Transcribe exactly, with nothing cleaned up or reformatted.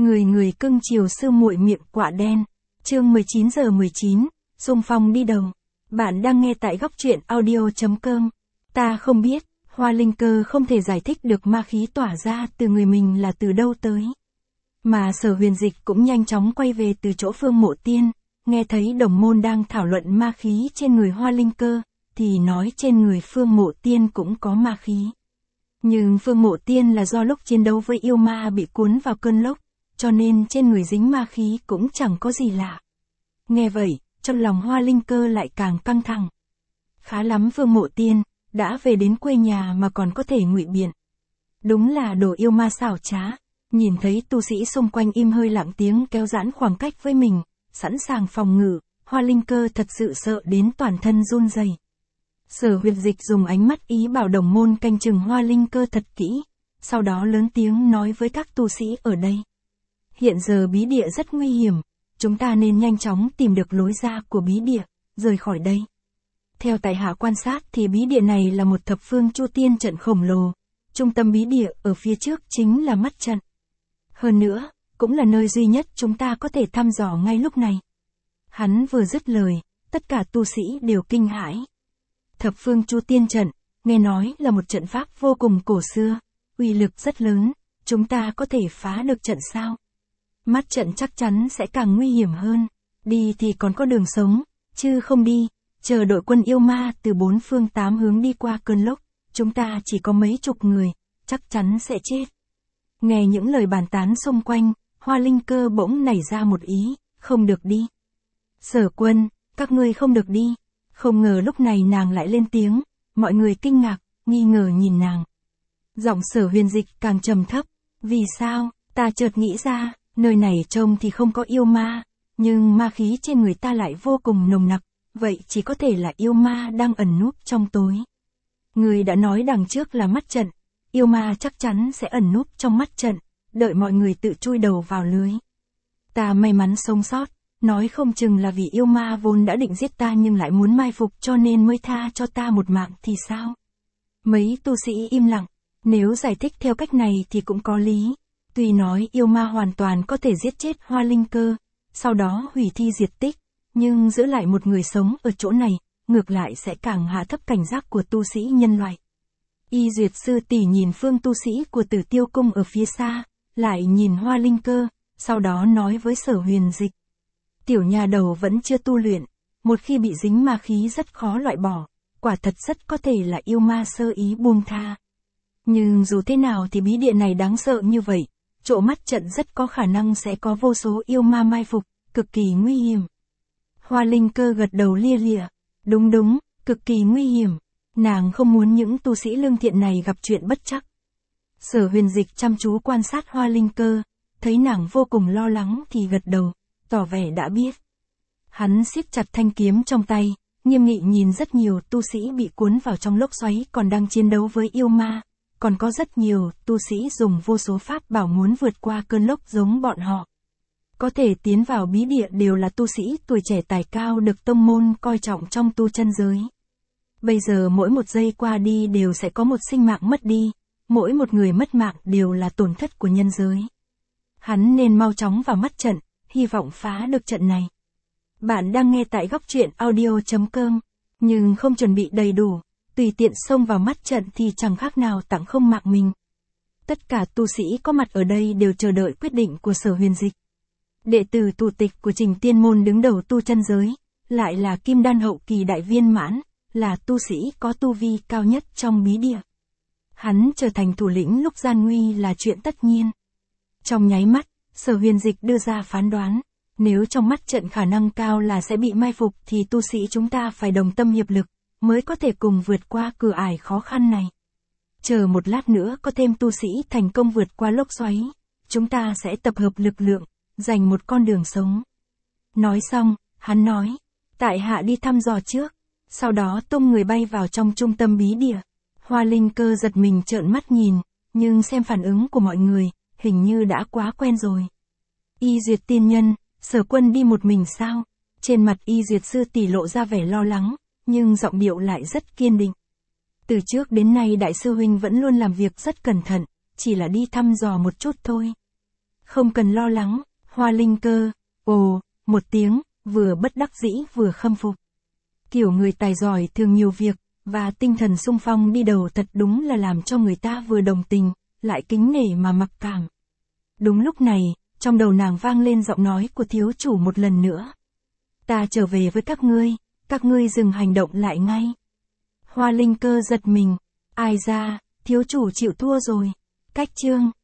Người người cưng chiều sư muội miệng quạ đen. Chương mười chín giờ mười chín, xung phong đi đầu. Bạn đang nghe tại góc truyện audio chấm com. Ta không biết, Hoa Linh Cơ không thể giải thích được ma khí tỏa ra từ người mình là từ đâu tới. Mà Sở Huyền Dịch cũng nhanh chóng quay về từ chỗ Phương Mộ Tiên, nghe thấy đồng môn đang thảo luận ma khí trên người Hoa Linh Cơ, thì nói trên người Phương Mộ Tiên cũng có ma khí. Nhưng Phương Mộ Tiên là do lúc chiến đấu với yêu ma bị cuốn vào cơn lốc, cho nên trên người dính ma khí cũng chẳng có gì lạ. Nghe vậy, trong lòng Hoa Linh Cơ lại càng căng thẳng. Khá lắm Phương Mộ Tiên, đã về đến quê nhà mà còn có thể ngụy biện. Đúng là đồ yêu ma xảo trá. Nhìn thấy tu sĩ xung quanh im hơi lặng tiếng kéo giãn khoảng cách với mình, sẵn sàng phòng ngự, Hoa Linh Cơ thật sự sợ đến toàn thân run rẩy. Sở Huyền Dịch dùng ánh mắt ý bảo đồng môn canh chừng Hoa Linh Cơ thật kỹ, sau đó lớn tiếng nói với các tu sĩ ở đây. Hiện giờ bí địa rất nguy hiểm, chúng ta nên nhanh chóng tìm được lối ra của bí địa, rời khỏi đây. Theo tại hạ quan sát thì bí địa này là một thập phương chu tiên trận khổng lồ, trung tâm bí địa ở phía trước chính là mắt trận. Hơn nữa, cũng là nơi duy nhất chúng ta có thể thăm dò ngay lúc này. Hắn vừa dứt lời, tất cả tu sĩ đều kinh hãi. Thập phương chu tiên trận, nghe nói là một trận pháp vô cùng cổ xưa, uy lực rất lớn, chúng ta có thể phá được trận sao? Mắt trận chắc chắn sẽ càng nguy hiểm hơn, đi thì còn có đường sống, chứ không đi, chờ đội quân yêu ma từ bốn phương tám hướng đi qua cơn lốc, chúng ta chỉ có mấy chục người, chắc chắn sẽ chết. Nghe những lời bàn tán xung quanh, Hoa Linh Cơ bỗng nảy ra một ý, không được đi. Sở Quân, các ngươi không được đi. Không ngờ lúc này nàng lại lên tiếng, mọi người kinh ngạc, nghi ngờ nhìn nàng. Giọng Sở Huyền Dịch càng trầm thấp, vì sao, ta chợt nghĩ ra, nơi này trông thì không có yêu ma, nhưng ma khí trên người ta lại vô cùng nồng nặc, vậy chỉ có thể là yêu ma đang ẩn núp trong tối. Người đã nói đằng trước là mắt trận, yêu ma chắc chắn sẽ ẩn núp trong mắt trận, đợi mọi người tự chui đầu vào lưới. Ta may mắn sống sót, nói không chừng là vì yêu ma vốn đã định giết ta nhưng lại muốn mai phục cho nên mới tha cho ta một mạng thì sao? Mấy tu sĩ im lặng, nếu giải thích theo cách này thì cũng có lý. Tuy nói yêu ma hoàn toàn có thể giết chết Hoa Linh Cơ, sau đó hủy thi diệt tích, nhưng giữ lại một người sống ở chỗ này, ngược lại sẽ càng hạ thấp cảnh giác của tu sĩ nhân loại. Y Duyệt sư tỷ nhìn phương tu sĩ của Tử Tiêu Cung ở phía xa, lại nhìn Hoa Linh Cơ, sau đó nói với Sở Huyền Dịch. Tiểu nhà đầu vẫn chưa tu luyện, một khi bị dính ma khí rất khó loại bỏ, quả thật rất có thể là yêu ma sơ ý buông tha. Nhưng dù thế nào thì bí địa này đáng sợ như vậy, chỗ mắt trận rất có khả năng sẽ có vô số yêu ma mai phục, cực kỳ nguy hiểm. Hoa Linh Cơ gật đầu lia lịa, đúng đúng, cực kỳ nguy hiểm, nàng không muốn những tu sĩ lương thiện này gặp chuyện bất trắc. Sở Huyền Dịch chăm chú quan sát Hoa Linh Cơ, thấy nàng vô cùng lo lắng thì gật đầu, tỏ vẻ đã biết. Hắn siết chặt thanh kiếm trong tay, nghiêm nghị nhìn rất nhiều tu sĩ bị cuốn vào trong lốc xoáy còn đang chiến đấu với yêu ma, còn có rất nhiều tu sĩ dùng vô số pháp bảo muốn vượt qua cơn lốc giống bọn họ. Có thể tiến vào bí địa đều là tu sĩ tuổi trẻ tài cao được tông môn coi trọng trong tu chân giới. Bây giờ mỗi một giây qua đi đều sẽ có một sinh mạng mất đi, mỗi một người mất mạng đều là tổn thất của nhân giới. Hắn nên mau chóng vào mắt trận, hy vọng phá được trận này. Bạn đang nghe tại góc truyện audio chấm com, nhưng không chuẩn bị đầy đủ, tùy tiện xông vào mắt trận thì chẳng khác nào tặng không mạng mình. Tất cả tu sĩ có mặt ở đây đều chờ đợi quyết định của Sở Huyền Dịch. Đệ tử thủ tịch của Trình Tiên Môn đứng đầu tu chân giới, lại là kim đan hậu kỳ đại viên mãn, là tu sĩ có tu vi cao nhất trong bí địa. Hắn trở thành thủ lĩnh lúc gian nguy là chuyện tất nhiên. Trong nháy mắt, Sở Huyền Dịch đưa ra phán đoán, nếu trong mắt trận khả năng cao là sẽ bị mai phục thì tu sĩ chúng ta phải đồng tâm hiệp lực, mới có thể cùng vượt qua cửa ải khó khăn này. Chờ một lát nữa có thêm tu sĩ thành công vượt qua lốc xoáy, chúng ta sẽ tập hợp lực lượng, giành một con đường sống. Nói xong, hắn nói, tại hạ đi thăm dò trước, sau đó tung người bay vào trong trung tâm bí địa. Hoa Linh Cơ giật mình trợn mắt nhìn, nhưng xem phản ứng của mọi người, hình như đã quá quen rồi. Y Duyệt tiên nhân, Sở Quân đi một mình sao? Trên mặt Y Duyệt sư tỷ lộ ra vẻ lo lắng, nhưng giọng điệu lại rất kiên định. Từ trước đến nay đại sư huynh vẫn luôn làm việc rất cẩn thận, chỉ là đi thăm dò một chút thôi. Không cần lo lắng, Hoa Linh Cơ. Ồ, một tiếng, vừa bất đắc dĩ vừa khâm phục. Kiểu người tài giỏi thường nhiều việc, và tinh thần xung phong đi đầu thật đúng là làm cho người ta vừa đồng tình, lại kính nể mà mặc cảm. Đúng lúc này, trong đầu nàng vang lên giọng nói của thiếu chủ một lần nữa. Ta trở về với các ngươi, các ngươi dừng hành động lại ngay. Hoa Linh Cơ giật mình. Ai ra, thiếu chủ chịu thua rồi. Cách chương.